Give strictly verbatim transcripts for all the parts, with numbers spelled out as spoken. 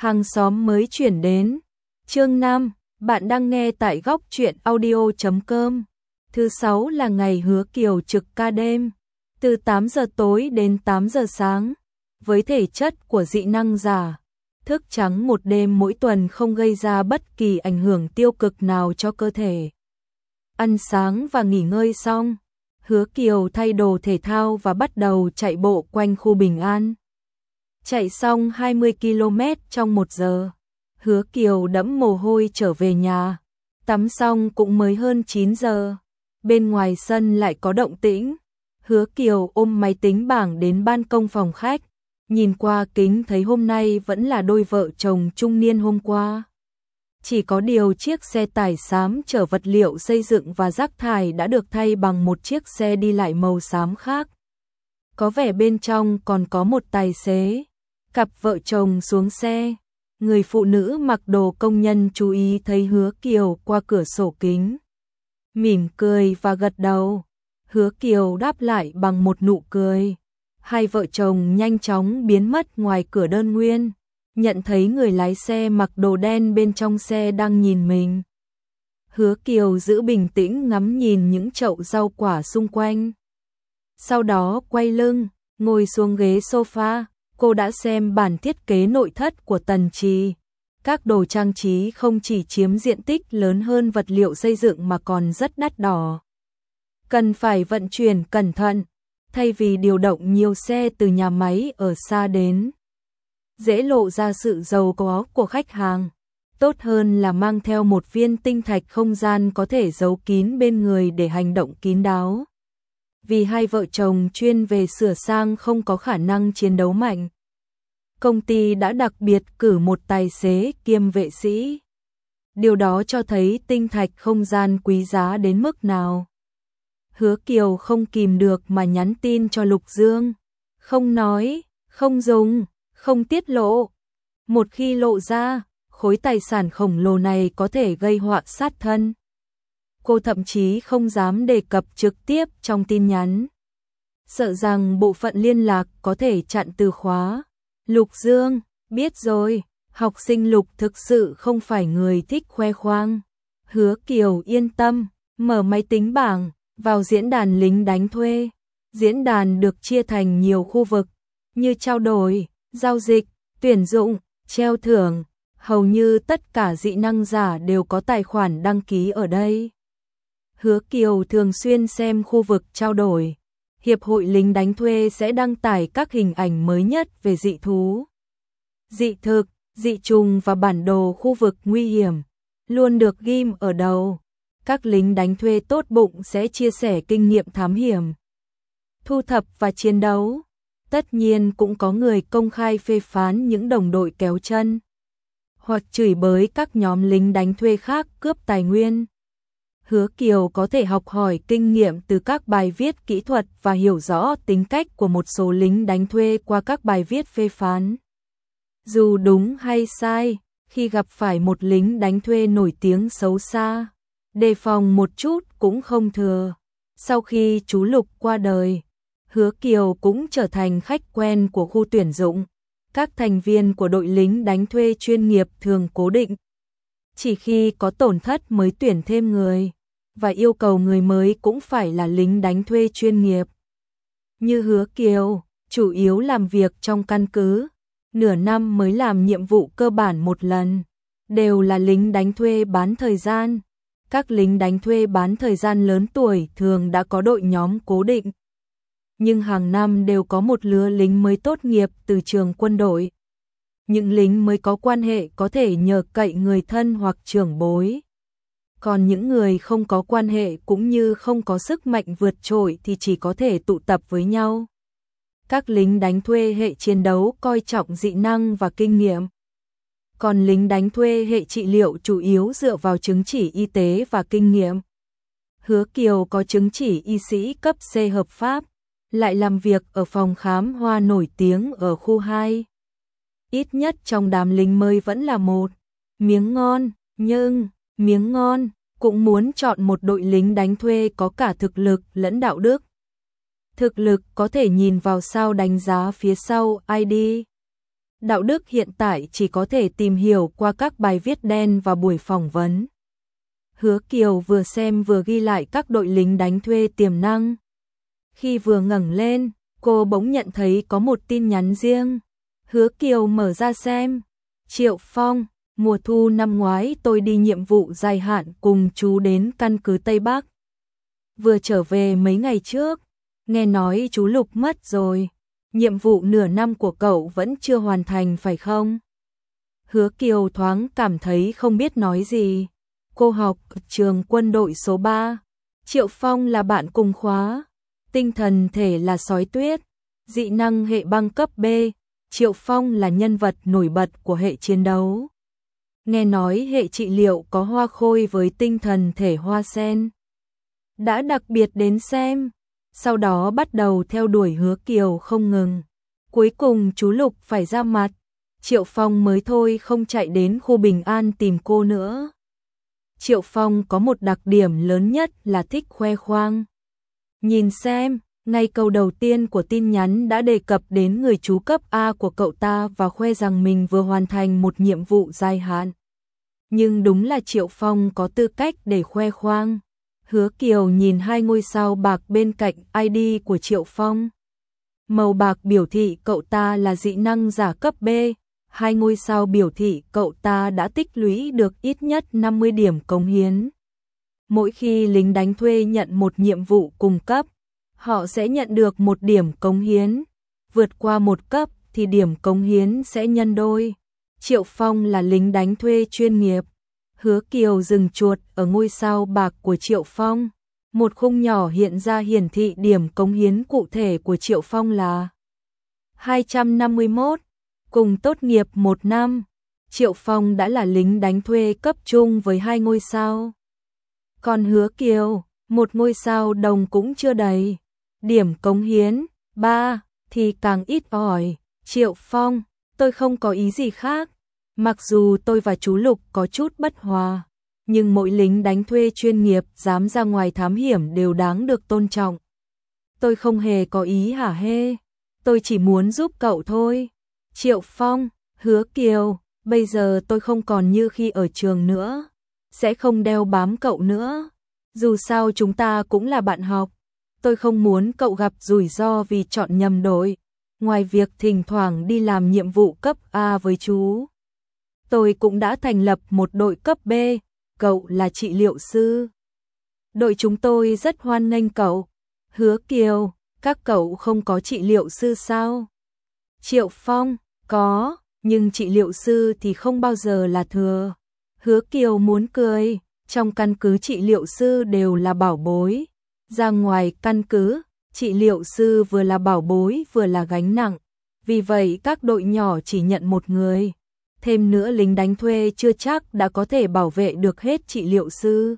Hàng xóm mới chuyển đến. Chương năm, bạn đang nghe tại góc truyện audio chấm com. Thứ sáu là ngày Hứa Kiều trực ca đêm, từ tám giờ tối đến tám giờ sáng. Với thể chất của dị năng giả, thức trắng một đêm mỗi tuần không gây ra bất kỳ ảnh hưởng tiêu cực nào cho cơ thể. Ăn sáng và nghỉ ngơi xong, Hứa Kiều thay đồ thể thao và bắt đầu chạy bộ quanh khu Bình An. Chạy xong hai mươi ki lô mét trong một giờ, Hứa Kiều đẫm mồ hôi trở về nhà. Tắm xong cũng mới hơn chín giờ. Bên ngoài sân lại có động tĩnh. Hứa Kiều ôm máy tính bảng đến ban công phòng khách, nhìn qua kính thấy hôm nay vẫn là đôi vợ chồng trung niên hôm qua. Chỉ có điều chiếc xe tải xám chở vật liệu xây dựng và rác thải đã được thay bằng một chiếc xe đi lại màu xám khác. Có vẻ bên trong còn có một tài xế. Cặp vợ chồng xuống xe, người phụ nữ mặc đồ công nhân chú ý thấy Hứa Kiều qua cửa sổ kính. Mỉm cười và gật đầu. Hứa Kiều đáp lại bằng một nụ cười. Hai vợ chồng nhanh chóng biến mất ngoài cửa đơn nguyên, nhận thấy người lái xe mặc đồ đen bên trong xe đang nhìn mình. Hứa Kiều giữ bình tĩnh ngắm nhìn những chậu rau quả xung quanh. Sau đó quay lưng, ngồi xuống ghế sofa. Cô đã xem bản thiết kế nội thất của Tần Trì. Các đồ trang trí không chỉ chiếm diện tích lớn hơn vật liệu xây dựng mà còn rất đắt đỏ. Cần phải vận chuyển cẩn thận, thay vì điều động nhiều xe từ nhà máy ở xa đến. Dễ lộ ra sự giàu có của khách hàng. Tốt hơn là mang theo một viên tinh thạch không gian có thể giấu kín bên người để hành động kín đáo. Vì hai vợ chồng chuyên về sửa sang không có khả năng chiến đấu mạnh, công ty đã đặc biệt cử một tài xế kiêm vệ sĩ. Điều đó cho thấy tinh thạch không gian quý giá đến mức nào. Hứa Kiều không kìm được mà nhắn tin cho Lục Dương. Không nói, không dùng, không tiết lộ. Một khi lộ ra, khối tài sản khổng lồ này có thể gây họa sát thân. Cô thậm chí không dám đề cập trực tiếp trong tin nhắn, sợ rằng bộ phận liên lạc có thể chặn từ khóa. Lục Dương, biết rồi, học sinh Lục thực sự không phải người thích khoe khoang. Hứa Kiều yên tâm, mở máy tính bảng, vào diễn đàn lính đánh thuê. Diễn đàn được chia thành nhiều khu vực, như trao đổi, giao dịch, tuyển dụng, treo thưởng. Hầu như tất cả dị năng giả đều có tài khoản đăng ký ở đây. Hứa Kiều thường xuyên xem khu vực trao đổi. Hiệp hội lính đánh thuê sẽ đăng tải các hình ảnh mới nhất về dị thú, dị thực, dị trùng và bản đồ khu vực nguy hiểm, luôn được ghim ở đầu. Các lính đánh thuê tốt bụng sẽ chia sẻ kinh nghiệm thám hiểm, thu thập và chiến đấu. Tất nhiên cũng có người công khai phê phán những đồng đội kéo chân, hoặc chửi bới các nhóm lính đánh thuê khác cướp tài nguyên. Hứa Kiều có thể học hỏi kinh nghiệm từ các bài viết kỹ thuật và hiểu rõ tính cách của một số lính đánh thuê qua các bài viết phê phán. Dù đúng hay sai, khi gặp phải một lính đánh thuê nổi tiếng xấu xa, đề phòng một chút cũng không thừa. Sau khi chú Lục qua đời, Hứa Kiều cũng trở thành khách quen của khu tuyển dụng. Các thành viên của đội lính đánh thuê chuyên nghiệp thường cố định. Chỉ khi có tổn thất mới tuyển thêm người, và yêu cầu người mới cũng phải là lính đánh thuê chuyên nghiệp. Như Hứa Kiều, chủ yếu làm việc trong căn cứ, nửa năm mới làm nhiệm vụ cơ bản một lần, đều là lính đánh thuê bán thời gian. Các lính đánh thuê bán thời gian lớn tuổi thường đã có đội nhóm cố định, nhưng hàng năm đều có một lứa lính mới tốt nghiệp từ trường quân đội. Những lính mới có quan hệ có thể nhờ cậy người thân hoặc trưởng bối. Còn những người không có quan hệ cũng như không có sức mạnh vượt trội thì chỉ có thể tụ tập với nhau. Các lính đánh thuê hệ chiến đấu coi trọng dị năng và kinh nghiệm. Còn lính đánh thuê hệ trị liệu chủ yếu dựa vào chứng chỉ y tế và kinh nghiệm. Hứa Kiều có chứng chỉ y sĩ cấp C hợp pháp, lại làm việc ở phòng khám hoa nổi tiếng ở khu hai. Ít nhất trong đám lính mới vẫn là một miếng ngon, nhưng miếng ngon cũng muốn chọn một đội lính đánh thuê có cả thực lực lẫn đạo đức. Thực lực có thể nhìn vào sao đánh giá phía sau i đê. đạo đức hiện tại chỉ có thể tìm hiểu qua các bài viết đen và buổi phỏng vấn. Hứa Kiều vừa xem vừa ghi lại các đội lính đánh thuê tiềm năng. Khi vừa ngẩng lên, cô bỗng nhận thấy có một tin nhắn riêng. Hứa Kiều mở ra xem. Triệu Phong, mùa thu năm ngoái tôi đi nhiệm vụ dài hạn cùng chú đến căn cứ Tây Bắc. Vừa trở về mấy ngày trước, nghe nói chú Lục mất rồi. Nhiệm vụ nửa năm của cậu vẫn chưa hoàn thành phải không? Hứa Kiều thoáng cảm thấy không biết nói gì. Cô học trường quân đội số ba. Triệu Phong là bạn cùng khóa. Tinh thần thể là sói tuyết. Dị năng hệ băng cấp B. Triệu Phong là nhân vật nổi bật của hệ chiến đấu. Nghe nói hệ trị liệu có hoa khôi với tinh thần thể hoa sen. Đã đặc biệt đến xem. Sau đó bắt đầu theo đuổi Hứa Kiều không ngừng. Cuối cùng chú Lục phải ra mặt. Triệu Phong mới thôi không chạy đến khu Bình An tìm cô nữa. Triệu Phong có một đặc điểm lớn nhất là thích khoe khoang. Nhìn xem, ngay câu đầu tiên của tin nhắn đã đề cập đến người chú cấp A của cậu ta và khoe rằng mình vừa hoàn thành một nhiệm vụ dài hạn. Nhưng đúng là Triệu Phong có tư cách để khoe khoang. Hứa Kiều nhìn hai ngôi sao bạc bên cạnh i đê của Triệu Phong. Màu bạc biểu thị cậu ta là dị năng giả cấp B, hai ngôi sao biểu thị cậu ta đã tích lũy được ít nhất năm mươi điểm cống hiến. Mỗi khi lính đánh thuê nhận một nhiệm vụ cùng cấp, họ sẽ nhận được một điểm cống hiến. Vượt qua một cấp thì điểm cống hiến sẽ nhân đôi. Triệu Phong là lính đánh thuê chuyên nghiệp. Hứa Kiều dừng chuột ở ngôi sao bạc của Triệu Phong. Một khung nhỏ hiện ra hiển thị điểm cống hiến cụ thể của Triệu Phong là hai trăm năm mươi mốt. Cùng tốt nghiệp một năm, Triệu Phong đã là lính đánh thuê cấp trung với hai ngôi sao. Còn Hứa Kiều, một ngôi sao đồng cũng chưa đầy. Điểm cống hiến, ba, thì càng ít ỏi. Triệu Phong, tôi không có ý gì khác. Mặc dù tôi và chú Lục có chút bất hòa, nhưng mỗi lính đánh thuê chuyên nghiệp dám ra ngoài thám hiểm đều đáng được tôn trọng. Tôi không hề có ý hả hê, tôi chỉ muốn giúp cậu thôi. Triệu Phong, Hứa Kiều, bây giờ tôi không còn như khi ở trường nữa, sẽ không đeo bám cậu nữa. Dù sao chúng ta cũng là bạn học, tôi không muốn cậu gặp rủi ro vì chọn nhầm đội. Ngoài việc thỉnh thoảng đi làm nhiệm vụ cấp A với chú, tôi cũng đã thành lập một đội cấp B, cậu là trị liệu sư. Đội chúng tôi rất hoan nghênh cậu. Hứa Kiều, các cậu không có trị liệu sư sao? Triệu Phong, có, nhưng trị liệu sư thì không bao giờ là thừa. Hứa Kiều muốn cười, trong căn cứ trị liệu sư đều là bảo bối. Ra ngoài căn cứ, trị liệu sư vừa là bảo bối vừa là gánh nặng. Vì vậy các đội nhỏ chỉ nhận một người. Thêm nữa lính đánh thuê chưa chắc đã có thể bảo vệ được hết trị liệu sư.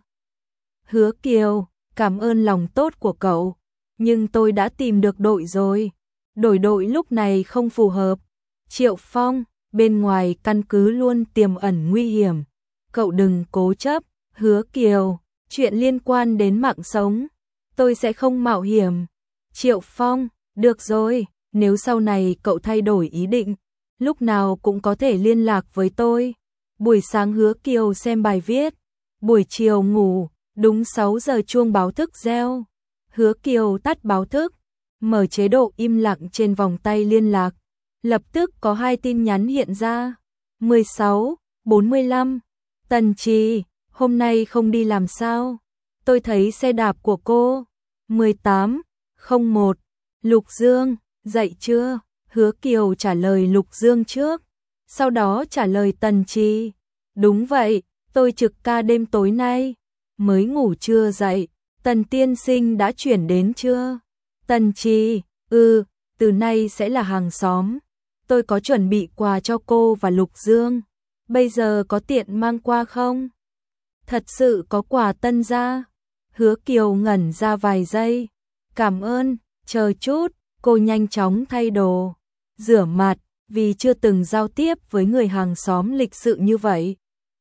Hứa Kiều, cảm ơn lòng tốt của cậu, nhưng tôi đã tìm được đội rồi. Đổi đội lúc này không phù hợp. Triệu Phong, bên ngoài căn cứ luôn tiềm ẩn nguy hiểm. Cậu đừng cố chấp. Hứa Kiều, chuyện liên quan đến mạng sống, tôi sẽ không mạo hiểm. Triệu Phong, được rồi, nếu sau này cậu thay đổi ý định, lúc nào cũng có thể liên lạc với tôi. Buổi sáng Hứa Kiều xem bài viết, buổi chiều ngủ, đúng sáu giờ chuông báo thức reo. Hứa Kiều tắt báo thức, mở chế độ im lặng trên vòng tay liên lạc. Lập tức có hai tin nhắn hiện ra. mười sáu, bốn mươi lăm. Tần Trì, hôm nay không đi làm sao? Tôi thấy xe đạp của cô. mười tám, không một. Lục Dương, dậy chưa? Hứa Kiều trả lời Lục Dương trước, sau đó trả lời Tần Trì. Đúng vậy, tôi trực ca đêm tối nay. Mới ngủ chưa dậy. Tần tiên sinh đã chuyển đến chưa? Tần Trì, ừ, từ nay sẽ là hàng xóm. Tôi có chuẩn bị quà cho cô và Lục Dương. Bây giờ có tiện mang qua không? Thật sự có quà tân gia? Hứa Kiều ngẩn ra vài giây. Cảm ơn, chờ chút, cô nhanh chóng thay đồ, rửa mặt, vì chưa từng giao tiếp với người hàng xóm lịch sự như vậy.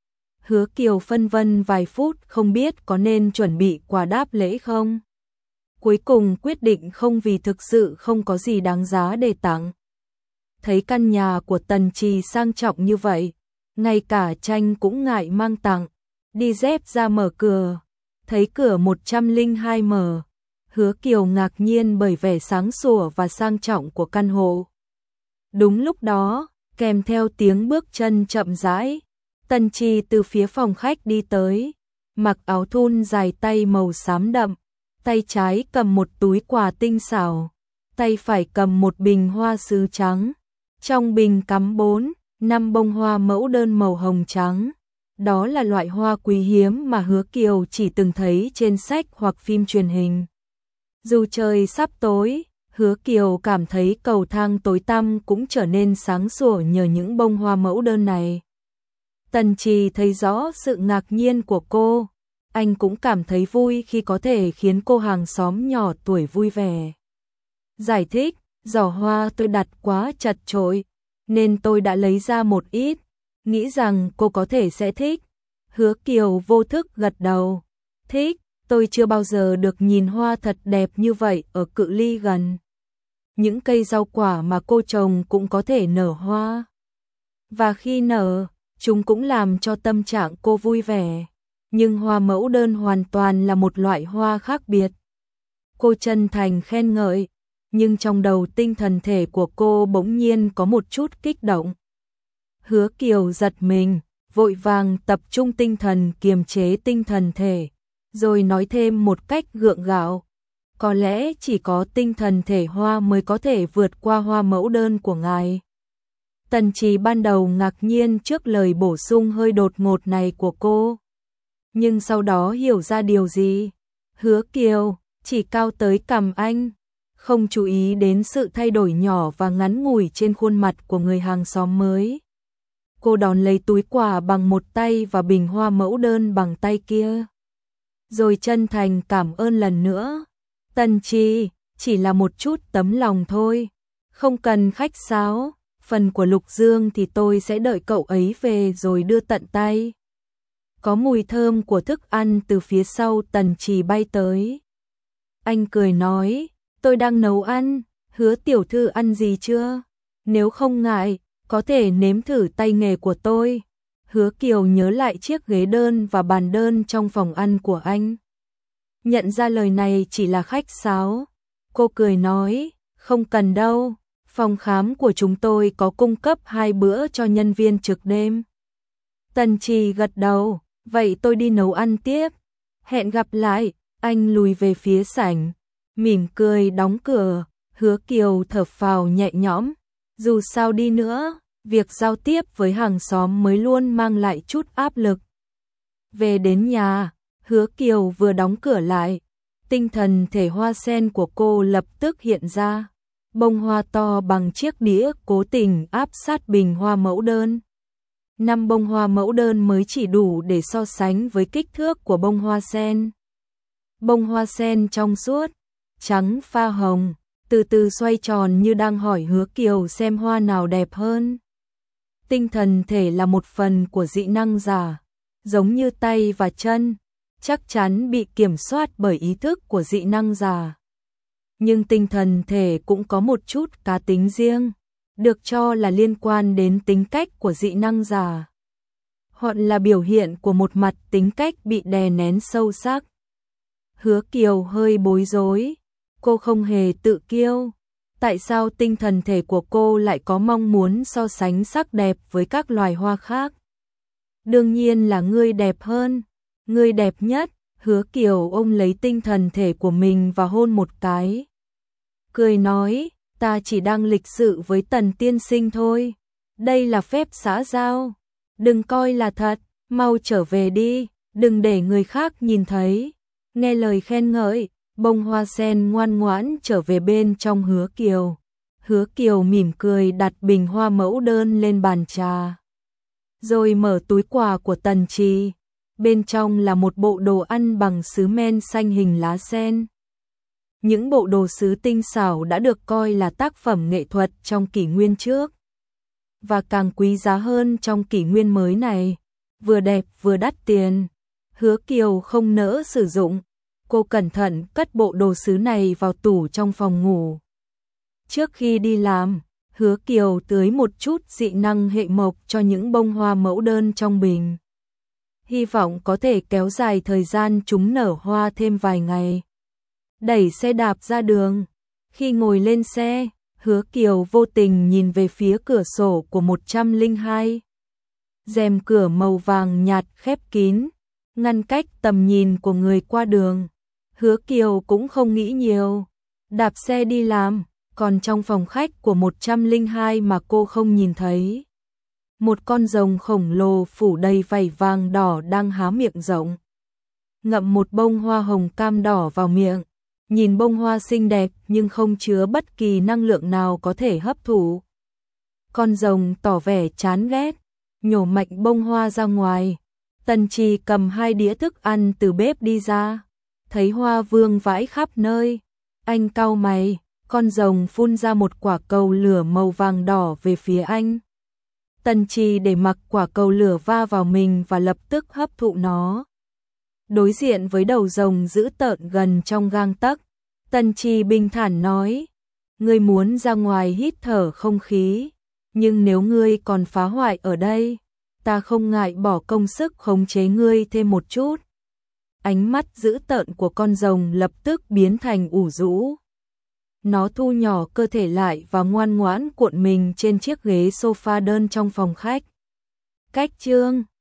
Hứa Kiều phân vân vài phút không biết có nên chuẩn bị quà đáp lễ không. Cuối cùng quyết định không vì thực sự không có gì đáng giá để tặng. thấy căn nhà của Tần Trì sang trọng như vậy, ngay cả tranh cũng ngại mang tặng, đi dép ra mở cửa, thấy cửa một trăm lẻ hai mở. Hứa Kiều ngạc nhiên bởi vẻ sáng sủa và sang trọng của căn hộ. Đúng lúc đó, kèm theo tiếng bước chân chậm rãi, Tần Trì từ phía phòng khách đi tới, mặc áo thun dài tay màu xám đậm, tay trái cầm một túi quà tinh xảo, tay phải cầm một bình hoa sứ trắng, trong bình cắm bốn, năm bông hoa mẫu đơn màu hồng trắng. Đó là loại hoa quý hiếm mà Hứa Kiều chỉ từng thấy trên sách hoặc phim truyền hình. Dù trời sắp tối, Hứa Kiều cảm thấy cầu thang tối tăm cũng trở nên sáng sủa nhờ những bông hoa mẫu đơn này. Tần Trì thấy rõ sự ngạc nhiên của cô, anh cũng cảm thấy vui khi có thể khiến cô hàng xóm nhỏ tuổi vui vẻ. Giải thích, giỏ hoa tôi đặt quá chật chội, nên tôi đã lấy ra một ít, nghĩ rằng cô có thể sẽ thích. Hứa Kiều vô thức gật đầu, thích, tôi chưa bao giờ được nhìn hoa thật đẹp như vậy ở cự ly gần. Những cây rau quả mà cô trồng cũng có thể nở hoa. Và khi nở, chúng cũng làm cho tâm trạng cô vui vẻ. Nhưng hoa mẫu đơn hoàn toàn là một loại hoa khác biệt. Cô chân thành khen ngợi, nhưng trong đầu tinh thần thể của cô bỗng nhiên có một chút kích động. Hứa Kiều giật mình, vội vàng tập trung tinh thần kiềm chế tinh thần thể, rồi nói thêm một cách gượng gạo. Có lẽ chỉ có tinh thần thể hoa mới có thể vượt qua hoa mẫu đơn của ngài. Tần Trì ban đầu ngạc nhiên trước lời bổ sung hơi đột ngột này của cô. Nhưng sau đó hiểu ra điều gì. Hứa Kiều chỉ cao tới cằm anh, không chú ý đến sự thay đổi nhỏ và ngắn ngủi trên khuôn mặt của người hàng xóm mới. Cô đón lấy túi quà bằng một tay và bình hoa mẫu đơn bằng tay kia. Rồi chân thành cảm ơn lần nữa. Tần Trì, chỉ là một chút tấm lòng thôi, không cần khách sáo, phần của Lục Dương thì tôi sẽ đợi cậu ấy về rồi đưa tận tay. Có mùi thơm của thức ăn từ phía sau Tần Trì bay tới. Anh cười nói, tôi đang nấu ăn, Hứa tiểu thư ăn gì chưa? Nếu không ngại, có thể nếm thử tay nghề của tôi. Hứa Kiều nhớ lại chiếc ghế đơn và bàn đơn trong phòng ăn của anh. Nhận ra lời này chỉ là khách sáo. Cô cười nói, không cần đâu, phòng khám của chúng tôi có cung cấp hai bữa cho nhân viên trực đêm. Tần Trì gật đầu, vậy tôi đi nấu ăn tiếp. Hẹn gặp lại, anh lùi về phía sảnh, mỉm cười đóng cửa. Hứa Kiều thở phào nhẹ nhõm, dù sao đi nữa, việc giao tiếp với hàng xóm mới luôn mang lại chút áp lực. Về đến nhà, Hứa Kiều vừa đóng cửa lại, tinh thần thể hoa sen của cô lập tức hiện ra. Bông hoa to bằng chiếc đĩa cố tình áp sát bình hoa mẫu đơn. Năm bông hoa mẫu đơn mới chỉ đủ để so sánh với kích thước của bông hoa sen. Bông hoa sen trong suốt, trắng pha hồng, từ từ xoay tròn như đang hỏi Hứa Kiều xem hoa nào đẹp hơn. Tinh thần thể là một phần của dị năng giả, giống như tay và chân, chắc chắn bị kiểm soát bởi ý thức của dị năng giả. Nhưng tinh thần thể cũng có một chút cá tính riêng, được cho là liên quan đến tính cách của dị năng giả. Họ là biểu hiện của một mặt tính cách bị đè nén sâu sắc. Hứa Kiều hơi bối rối, cô không hề tự kiêu. Tại sao tinh thần thể của cô lại có mong muốn so sánh sắc đẹp với các loài hoa khác? Đương nhiên là ngươi đẹp hơn, ngươi đẹp nhất. Hứa Kiều ôm lấy tinh thần thể của mình và hôn một cái. Cười nói, ta chỉ đang lịch sự với Tần tiên sinh thôi. Đây là phép xã giao. Đừng coi là thật, mau trở về đi, đừng để người khác nhìn thấy. Nghe lời khen ngợi, bông hoa sen ngoan ngoãn trở về bên trong Hứa Kiều. Hứa Kiều mỉm cười đặt bình hoa mẫu đơn lên bàn trà. Rồi mở túi quà của Tần Trì. Bên trong là một bộ đồ ăn bằng sứ men xanh hình lá sen. Những bộ đồ sứ tinh xảo đã được coi là tác phẩm nghệ thuật trong kỷ nguyên trước. Và càng quý giá hơn trong kỷ nguyên mới này, vừa đẹp vừa đắt tiền. Hứa Kiều không nỡ sử dụng. Cô cẩn thận cất bộ đồ sứ này vào tủ trong phòng ngủ. Trước khi đi làm, Hứa Kiều tưới một chút dị năng hệ mộc cho những bông hoa mẫu đơn trong bình. Hy vọng có thể kéo dài thời gian chúng nở hoa thêm vài ngày. Đẩy xe đạp ra đường. Khi ngồi lên xe, Hứa Kiều vô tình nhìn về phía cửa sổ của một trăm lẻ hai. Rèm cửa màu vàng nhạt khép kín, ngăn cách tầm nhìn của người qua đường. Hứa Kiều cũng không nghĩ nhiều, đạp xe đi làm, còn trong phòng khách của một trăm lẻ hai mà cô không nhìn thấy. Một con rồng khổng lồ phủ đầy vảy vàng đỏ đang há miệng rộng. Ngậm một bông hoa hồng cam đỏ vào miệng. Nhìn bông hoa xinh đẹp nhưng không chứa bất kỳ năng lượng nào có thể hấp thụ. Con rồng tỏ vẻ chán ghét, nhổ mạnh bông hoa ra ngoài. Tần Trì cầm hai đĩa thức ăn từ bếp đi ra, thấy hoa vương vãi khắp nơi. Anh cau mày, con rồng phun ra một quả cầu lửa màu vàng đỏ về phía anh. Tần Trì để mặc quả cầu lửa va vào mình và lập tức hấp thụ nó. Đối diện với đầu rồng dữ tợn gần trong gang tấc, Tần Trì bình thản nói, ngươi muốn ra ngoài hít thở không khí, nhưng nếu ngươi còn phá hoại ở đây, ta không ngại bỏ công sức khống chế ngươi thêm một chút. Ánh mắt dữ tợn của con rồng lập tức biến thành ủ rũ. Nó thu nhỏ cơ thể lại và ngoan ngoãn cuộn mình trên chiếc ghế sofa đơn trong phòng khách. Cách chương